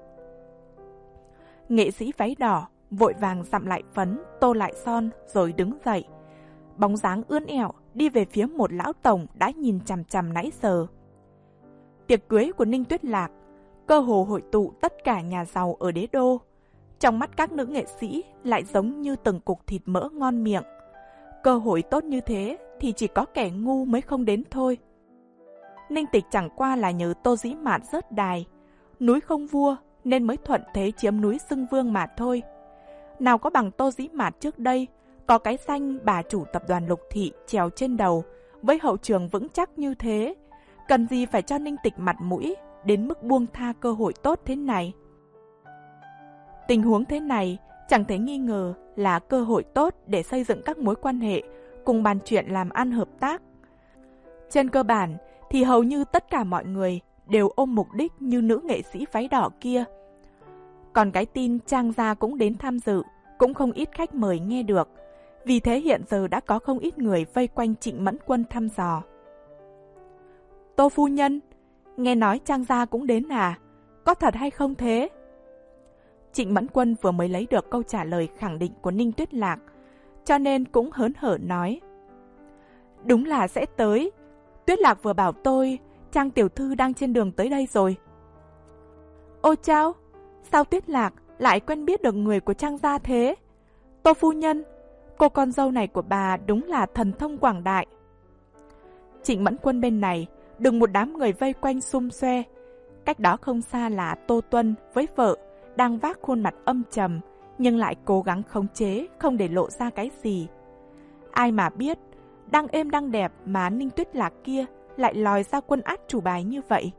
Nghệ sĩ váy đỏ vội vàng dặm lại phấn, tô lại son rồi đứng dậy. Bóng dáng ươn ẹo đi về phía một lão tổng đã nhìn chằm chằm nãy giờ. Tiệc cưới của Ninh Tuyết Lạc cơ hồ hội tụ tất cả nhà giàu ở đế đô. Trong mắt các nữ nghệ sĩ lại giống như từng cục thịt mỡ ngon miệng. Cơ hội tốt như thế thì chỉ có kẻ ngu mới không đến thôi. Ninh Tịch chẳng qua là nhờ Tô Dĩ Mạt rớt đài, núi không vua nên mới thuận thế chiếm núi xưng vương mà thôi. Nào có bằng Tô Dĩ Mạt trước đây, có cái danh bà chủ tập đoàn Lục Thị trèo trên đầu, với hậu trường vững chắc như thế, cần gì phải cho Ninh Tịch mặt mũi đến mức buông tha cơ hội tốt thế này. Tình huống thế này chẳng thể nghi ngờ là cơ hội tốt để xây dựng các mối quan hệ cùng bàn chuyện làm ăn hợp tác. Trên cơ bản thì hầu như tất cả mọi người đều ôm mục đích như nữ nghệ sĩ váy đỏ kia. Còn cái tin Trang gia cũng đến tham dự, cũng không ít khách mời nghe được. Vì thế hiện giờ đã có không ít người vây quanh Trịnh Mẫn Quân thăm dò. Tô phu nhân, nghe nói Trang gia cũng đến à? Có thật hay không thế? Trịnh Mẫn Quân vừa mới lấy được câu trả lời khẳng định của Ninh Tuyết Lạc, cho nên cũng hớn hở nói. Đúng là sẽ tới. Tuyết Lạc vừa bảo tôi, Trang tiểu thư đang trên đường tới đây rồi. Ôi chao, sao Tuyết Lạc lại quen biết được người của Trang gia thế? Tô phu nhân, cô con dâu này của bà đúng là thần thông quảng đại. Trịnh Mẫn Quân bên này, đừng một đám người vây quanh xum xoe. Cách đó không xa là Tô Tuân với vợ, đang vác khuôn mặt âm trầm, nhưng lại cố gắng khống chế, không để lộ ra cái gì. Ai mà biết, đang êm đang đẹp mà Ninh Tuyết Lạc kia lại lòi ra quân át chủ bài như vậy.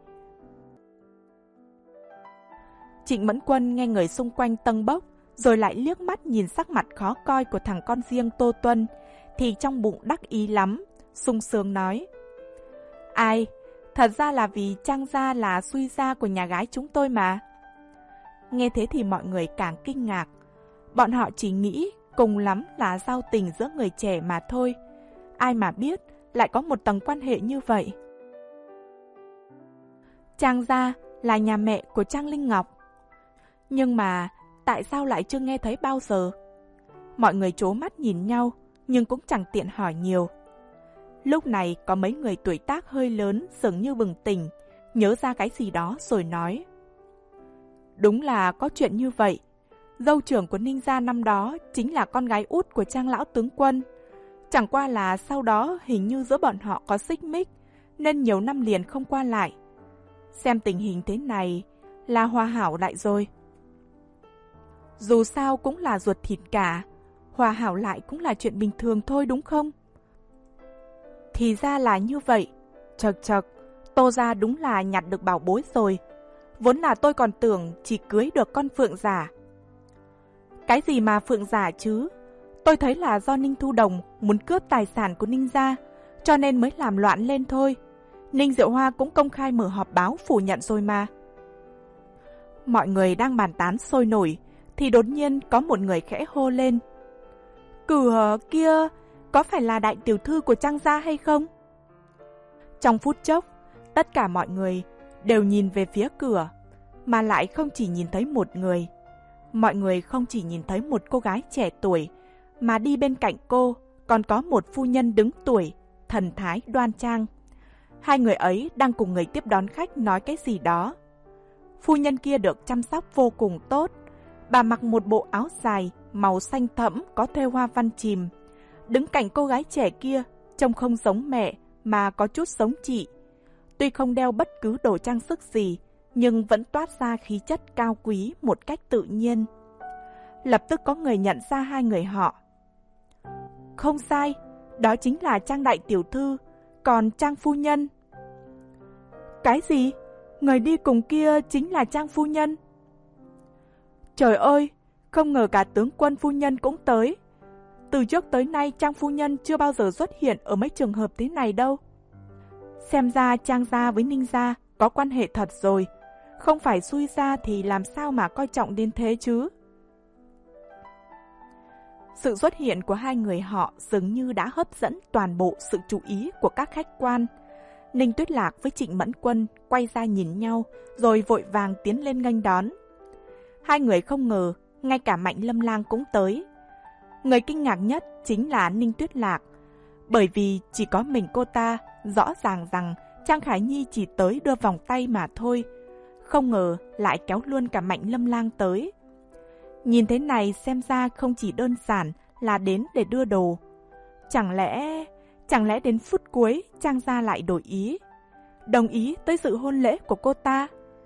Trịnh Mẫn Quân nghe người xung quanh tâng bốc, rồi lại liếc mắt nhìn sắc mặt khó coi của thằng con riêng Tô Tuân, thì trong bụng đắc ý lắm, sung sướng nói. Ai, thật ra là vì Trang gia là suy gia của nhà gái chúng tôi mà. Nghe thế thì mọi người càng kinh ngạc. Bọn họ chỉ nghĩ cùng lắm là giao tình giữa người trẻ mà thôi. Ai mà biết lại có một tầng quan hệ như vậy. Trang gia là nhà mẹ của Trang Linh Ngọc. Nhưng mà tại sao lại chưa nghe thấy bao giờ? Mọi người trố mắt nhìn nhau, nhưng cũng chẳng tiện hỏi nhiều. Lúc này có mấy người tuổi tác hơi lớn dường như bừng tỉnh, nhớ ra cái gì đó rồi nói. Đúng là có chuyện như vậy. Dâu trưởng của Ninh gia năm đó chính là con gái út của Trang lão tướng quân. Chẳng qua là sau đó hình như giữa bọn họ có xích mích, nên nhiều năm liền không qua lại. Xem tình hình thế này là hòa hảo lại rồi. Dù sao cũng là ruột thịt cả, hòa hảo lại cũng là chuyện bình thường thôi đúng không? Thì ra là như vậy. Chật chật, Tô gia đúng là nhặt được bảo bối rồi. Vốn là tôi còn tưởng chỉ cưới được con phượng giả. Cái gì mà phượng giả chứ? Tôi thấy là do Ninh Thu Đồng muốn cướp tài sản của Ninh gia, cho nên mới làm loạn lên thôi. Ninh Diệu Hoa cũng công khai mở họp báo phủ nhận rồi mà. Mọi người đang bàn tán sôi nổi, thì đột nhiên có một người khẽ hô lên. Cửa kia, có phải là đại tiểu thư của Trang gia hay không? Trong phút chốc, tất cả mọi người đều nhìn về phía cửa, mà lại không chỉ nhìn thấy một người. Mọi người không chỉ nhìn thấy một cô gái trẻ tuổi, mà đi bên cạnh cô còn có một phu nhân đứng tuổi, thần thái đoan trang. Hai người ấy đang cùng người tiếp đón khách nói cái gì đó. Phu nhân kia được chăm sóc vô cùng tốt. Bà mặc một bộ áo dài màu xanh thẫm có thêu hoa văn chìm. Đứng cạnh cô gái trẻ kia, trông không giống mẹ mà có chút giống chị. Tuy không đeo bất cứ đồ trang sức gì, nhưng vẫn toát ra khí chất cao quý một cách tự nhiên. Lập tức có người nhận ra hai người họ. Không sai, đó chính là Trang đại tiểu thư, còn Trang phu nhân. Cái gì? Người đi cùng kia chính là Trang phu nhân? Trời ơi, không ngờ cả tướng quân phu nhân cũng tới. Từ trước tới nay Trang phu nhân chưa bao giờ xuất hiện ở mấy trường hợp thế này đâu. Xem ra Trang gia với Ninh gia có quan hệ thật rồi. Không phải xui gia thì làm sao mà coi trọng đến thế chứ? Sự xuất hiện của hai người họ dường như đã hấp dẫn toàn bộ sự chú ý của các khách quan. Ninh Tuyết Lạc với Trịnh Mẫn Quân quay ra nhìn nhau, rồi vội vàng tiến lên nghênh đón. Hai người không ngờ, ngay cả Mạnh Lâm Lang cũng tới. Người kinh ngạc nhất chính là Ninh Tuyết Lạc, bởi vì chỉ có mình cô ta rõ ràng rằng Trang Khải Nhi chỉ tới đưa vòng tay mà thôi. Không ngờ lại kéo luôn cả Mạnh Lâm Lang tới. Nhìn thế này xem ra không chỉ đơn giản là đến để đưa đồ. Chẳng lẽ... Chẳng lẽ đến phút cuối Trang gia lại đổi ý, đồng ý tới dự hôn lễ của cô ta?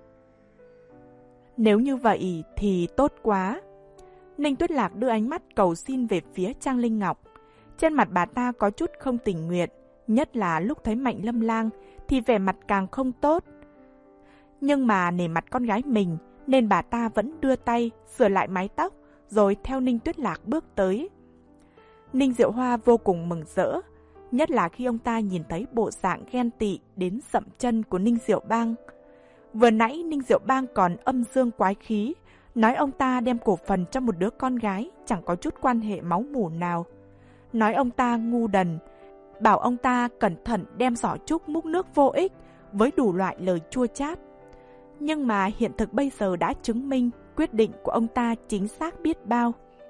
Nếu như vậy thì tốt quá. Ninh Tuyết Lạc đưa ánh mắt cầu xin về phía Trang Linh Ngọc. Trên mặt bà ta có chút không tình nguyện, nhất là lúc thấy Mạnh Lâm Lang thì vẻ mặt càng không tốt. Nhưng mà nể mặt con gái mình nên bà ta vẫn đưa tay sửa lại mái tóc, rồi theo Ninh Tuyết Lạc bước tới. Ninh Diệu Hoa vô cùng mừng rỡ, nhất là khi ông ta nhìn thấy bộ dạng ghen tị đến sậm chân của Ninh Diệu Bang. Vừa nãy Ninh Diệu Bang còn âm dương quái khí, nói ông ta đem cổ phần cho một đứa con gái chẳng có chút quan hệ máu mủ nào. Nói ông ta ngu đần, bảo ông ta cẩn thận đem giỏ trúc múc nước vô ích với đủ loại lời chua chát. Nhưng mà hiện thực bây giờ đã chứng minh quyết định của ông ta chính xác biết bao.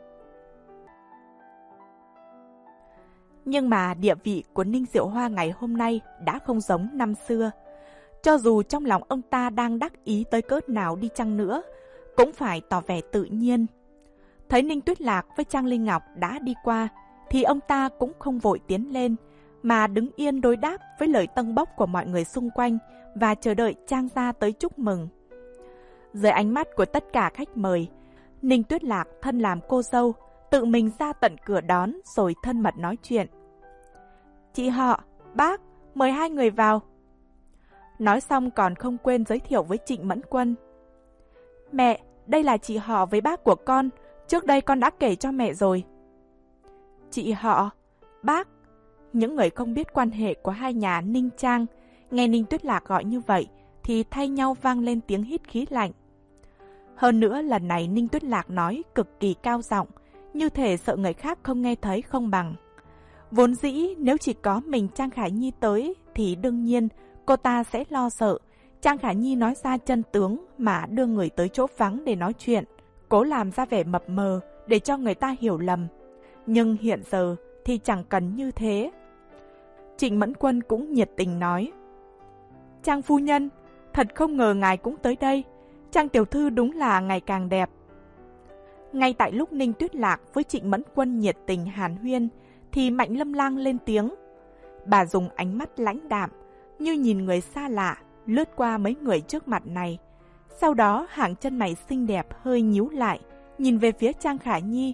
Nhưng mà địa vị của Ninh Diệu Hoa ngày hôm nay đã không giống năm xưa. Cho dù trong lòng ông ta đang đắc ý tới cỡ nào đi chăng nữa, cũng phải tỏ vẻ tự nhiên. Thấy Ninh Tuyết Lạc với Trang Linh Ngọc đã đi qua, thì ông ta cũng không vội tiến lên, mà đứng yên đối đáp với lời tâng bốc của mọi người xung quanh và chờ đợi Trang gia tới chúc mừng. Dưới ánh mắt của tất cả khách mời, Ninh Tuyết Lạc thân làm cô dâu, tự mình ra tận cửa đón rồi thân mật nói chuyện. Chị họ, bác, mời hai người vào. Nói xong còn không quên giới thiệu với Trịnh Mẫn Quân. Mẹ, đây là chị họ với bác của con, trước đây con đã kể cho mẹ rồi. Chị họ, bác, những người không biết quan hệ của hai nhà Ninh Trang, nghe Ninh Tuyết Lạc gọi như vậy thì thay nhau vang lên tiếng hít khí lạnh. Hơn nữa lần này Ninh Tuyết Lạc nói cực kỳ cao giọng, như thể sợ người khác không nghe thấy không bằng. Vốn dĩ nếu chỉ có mình Trang Khả Nhi tới thì đương nhiên cô ta sẽ lo sợ Trang Khả Nhi nói ra chân tướng mà đưa người tới chỗ vắng để nói chuyện, cố làm ra vẻ mập mờ để cho người ta hiểu lầm. Nhưng hiện giờ thì chẳng cần như thế. Trịnh Mẫn Quân cũng nhiệt tình nói. Trang phu nhân, thật không ngờ ngài cũng tới đây. Trang tiểu thư đúng là ngày càng đẹp. Ngay tại lúc Ninh Tuyết Lạc với Trịnh Mẫn Quân nhiệt tình hàn huyên, thì Mạnh Lâm Lang lên tiếng. Bà dùng ánh mắt lãnh đạm, như nhìn người xa lạ, lướt qua mấy người trước mặt này. Sau đó hàng chân mày xinh đẹp hơi nhíu lại, nhìn về phía Trang Khả Nhi.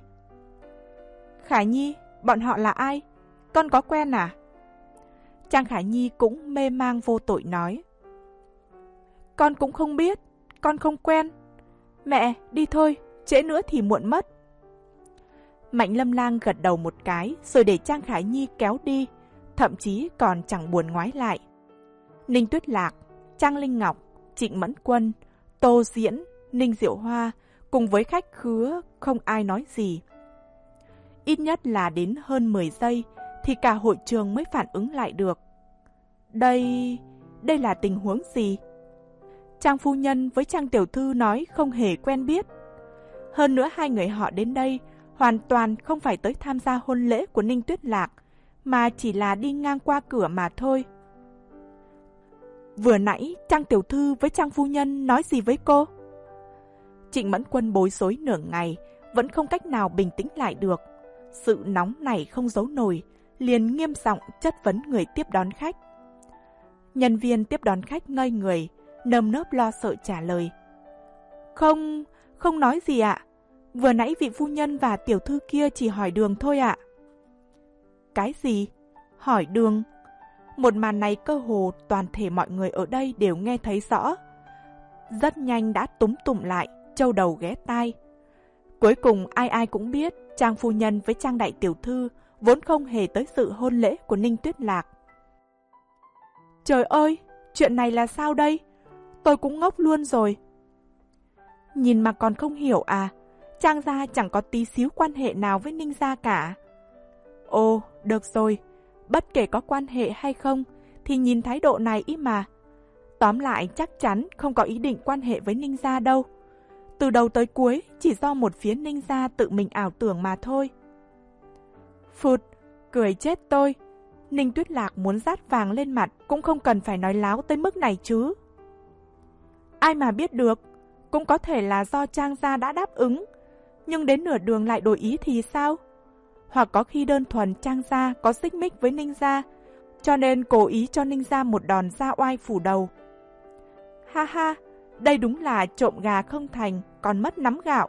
Khả Nhi, bọn họ là ai? Con có quen à? Trang Khả Nhi cũng mê mang vô tội nói. Con cũng không biết, con không quen. Mẹ, đi thôi, trễ nữa thì muộn mất. Mạnh Lâm Lang gật đầu một cái rồi để Trang Khả Nhi kéo đi, thậm chí còn chẳng buồn ngoái lại. Ninh Tuyết Lạc, Trang Linh Ngọc, Trịnh Mẫn Quân, Tô Diễn, Ninh Diệu Hoa cùng với khách khứa không ai nói gì. Ít nhất là đến hơn mười giây thì cả hội trường mới phản ứng lại được. Đây... đây là tình huống gì? Trang phu nhân với Trang tiểu thư nói không hề quen biết. Hơn nữa hai người họ đến đây hoàn toàn không phải tới tham gia hôn lễ của Ninh Tuyết Lạc, mà chỉ là đi ngang qua cửa mà thôi. Vừa nãy Trang tiểu thư với Trang phu nhân nói gì với cô? Trịnh Mẫn Quân bối rối nửa ngày, vẫn không cách nào bình tĩnh lại được. Sự nóng này không giấu nổi, liền nghiêm giọng chất vấn người tiếp đón khách. Nhân viên tiếp đón khách ngây người, nơm nớp lo sợ trả lời. Không, không nói gì ạ. Vừa nãy vị phu nhân và tiểu thư kia chỉ hỏi đường thôi ạ. Cái gì? Hỏi đường? Một màn này cơ hồ toàn thể mọi người ở đây đều nghe thấy rõ. Rất nhanh đã túm tụm lại, châu đầu ghé tai. Cuối cùng ai ai cũng biết Trang phu nhân với Trang đại tiểu thư vốn không hề tới sự hôn lễ của Ninh Tuyết Lạc. Trời ơi, chuyện này là sao đây? Tôi cũng ngốc luôn rồi. Nhìn mà còn không hiểu à? Trang gia chẳng có tí xíu quan hệ nào với Ninh gia cả. Ồ, được rồi. Bất kể có quan hệ hay không, thì nhìn thái độ này ý mà. Tóm lại chắc chắn không có ý định quan hệ với Ninh gia đâu. Từ đầu tới cuối chỉ do một phía Ninh gia tự mình ảo tưởng mà thôi. Phụt, cười chết tôi. Ninh Tuyết Lạc muốn dát vàng lên mặt cũng không cần phải nói láo tới mức này chứ. Ai mà biết được, cũng có thể là do Trang gia đã đáp ứng, nhưng đến nửa đường lại đổi ý thì sao? Hoặc có khi đơn thuần Trang gia có xích mích với Ninh gia, cho nên cố ý cho Ninh gia một đòn ra oai phủ đầu. Ha ha, đây đúng là trộm gà không thành, còn mất nắm gạo.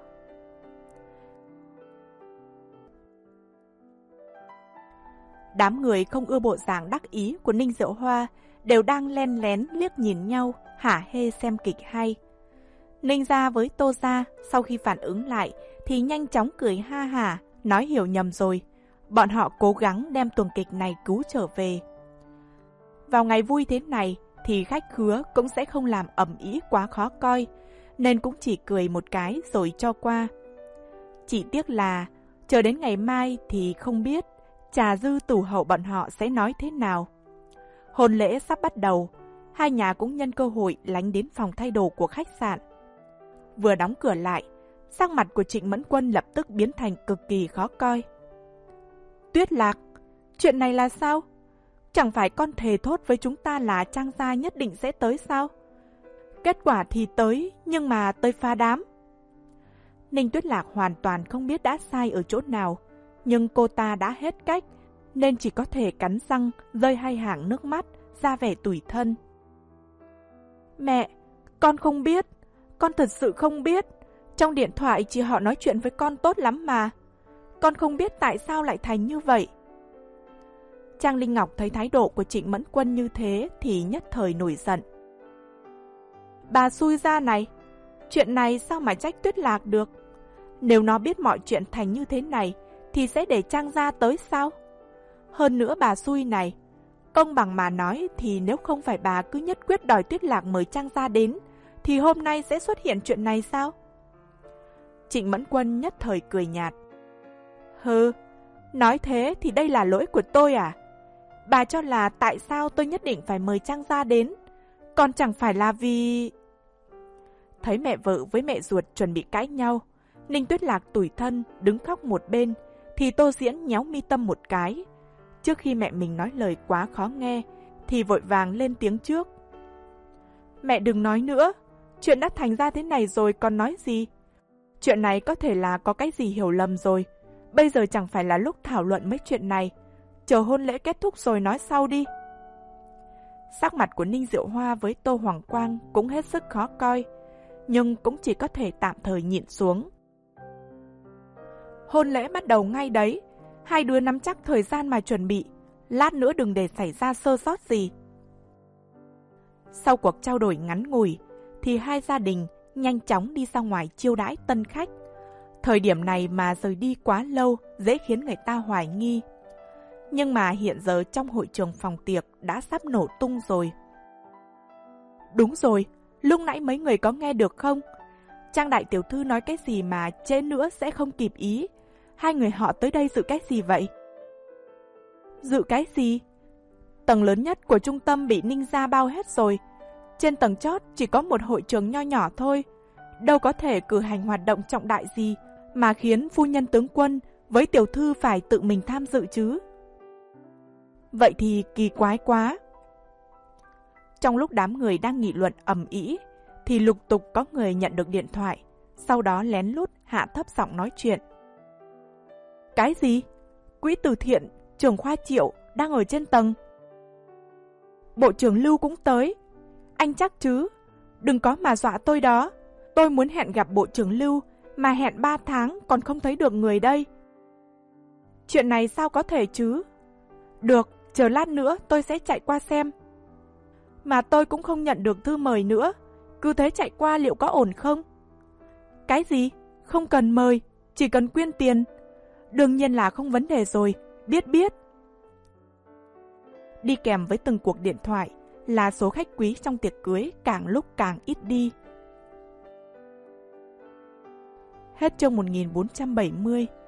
Đám người không ưa bộ dạng đắc ý của Ninh Diệu Hoa đều đang len lén liếc nhìn nhau, hả hê xem kịch hay. Ninh gia với Tô gia sau khi phản ứng lại thì nhanh chóng cười ha hả, nói hiểu nhầm rồi. Bọn họ cố gắng đem tuồng kịch này cứu trở về. Vào ngày vui thế này thì khách khứa cũng sẽ không làm ầm ĩ quá khó coi, nên cũng chỉ cười một cái rồi cho qua. Chỉ tiếc là chờ đến ngày mai thì không biết trà dư tủ hậu bọn họ sẽ nói thế nào. Hôn lễ sắp bắt đầu, hai nhà cũng nhân cơ hội lánh đến phòng thay đồ của khách sạn. Vừa đóng cửa lại, Sắc mặt của Trịnh Mẫn Quân lập tức biến thành cực kỳ khó coi. Tuyết Lạc, chuyện này là sao? Chẳng phải con thề thốt với chúng ta là Trang gia nhất định sẽ tới sao? Kết quả thì tới, nhưng mà tới phá đám. Ninh Tuyết Lạc hoàn toàn không biết đã sai ở chỗ nào, nhưng cô ta đã hết cách, nên chỉ có thể cắn răng, rơi hai hàng nước mắt, ra vẻ tủi thân. Mẹ, con không biết, con thật sự không biết. Trong điện thoại chị họ nói chuyện với con tốt lắm mà. Con không biết tại sao lại thành như vậy. Trang Linh Ngọc thấy thái độ của Trịnh Mẫn Quân như thế thì nhất thời nổi giận. Bà xui ra này, chuyện này sao mà trách Tuyết Lạc được? Nếu nó biết mọi chuyện thành như thế này thì sẽ để Trang gia tới sao? Hơn nữa bà xui này, công bằng mà nói thì nếu không phải bà cứ nhất quyết đòi Tuyết Lạc mời Trang gia đến thì hôm nay sẽ xuất hiện chuyện này sao? Trịnh Mẫn Quân nhất thời cười nhạt. Hừ, nói thế thì đây là lỗi của tôi à? Bà cho là tại sao tôi nhất định phải mời Trang gia đến? Còn chẳng phải là vì... Thấy mẹ vợ với mẹ ruột chuẩn bị cãi nhau, Ninh Tuyết Lạc tủi thân đứng khóc một bên, thì Tô Diễn nhéo mi tâm một cái. Trước khi mẹ mình nói lời quá khó nghe, thì vội vàng lên tiếng trước. Mẹ đừng nói nữa, chuyện đã thành ra thế này rồi còn nói gì? Chuyện này có thể là có cái gì hiểu lầm rồi. Bây giờ chẳng phải là lúc thảo luận mấy chuyện này. Chờ hôn lễ kết thúc rồi nói sau đi. Sắc mặt của Ninh Diệu Hoa với Tô Hoàng Quang cũng hết sức khó coi, nhưng cũng chỉ có thể tạm thời nhịn xuống. Hôn lễ bắt đầu ngay đấy, hai đứa nắm chắc thời gian mà chuẩn bị, lát nữa đừng để xảy ra sơ sót gì. Sau cuộc trao đổi ngắn ngủi, thì hai gia đình nhanh chóng đi ra ngoài chiêu đãi tân khách. Thời điểm này mà rời đi quá lâu dễ khiến người ta hoài nghi. Nhưng mà hiện giờ trong hội trường phòng tiệc đã sắp nổ tung rồi. Đúng rồi, lúc nãy mấy người có nghe được không? Trang đại tiểu thư nói cái gì mà trễ nữa sẽ không kịp ý. Hai người họ tới đây dự cái gì vậy? Dự cái gì? Tầng lớn nhất của trung tâm bị Ninh gia bao hết rồi. Trên tầng chót chỉ có một hội trường nho nhỏ thôi. Đâu có thể cử hành hoạt động trọng đại gì mà khiến phu nhân tướng quân với tiểu thư phải tự mình tham dự chứ. Vậy thì kỳ quái quá. Trong lúc đám người đang nghị luận ầm ĩ, thì lục tục có người nhận được điện thoại, sau đó lén lút hạ thấp giọng nói chuyện. Cái gì? Quỹ từ thiện trưởng khoa Triệu đang ở trên tầng. Bộ trưởng Lưu cũng tới. Anh chắc chứ? Đừng có mà dọa tôi đó. Tôi muốn hẹn gặp bộ trưởng Lưu mà hẹn ba tháng còn không thấy được người đây. Chuyện này sao có thể chứ? Được, chờ lát nữa tôi sẽ chạy qua xem. Mà tôi cũng không nhận được thư mời nữa. Cứ thế chạy qua liệu có ổn không? Cái gì? Không cần mời, chỉ cần quyên tiền. Đương nhiên là không vấn đề rồi, biết biết. Đi kèm với từng cuộc điện thoại là số khách quý trong tiệc cưới càng lúc càng ít đi. Hết chương một nghìn bốn trăm bảy mươi.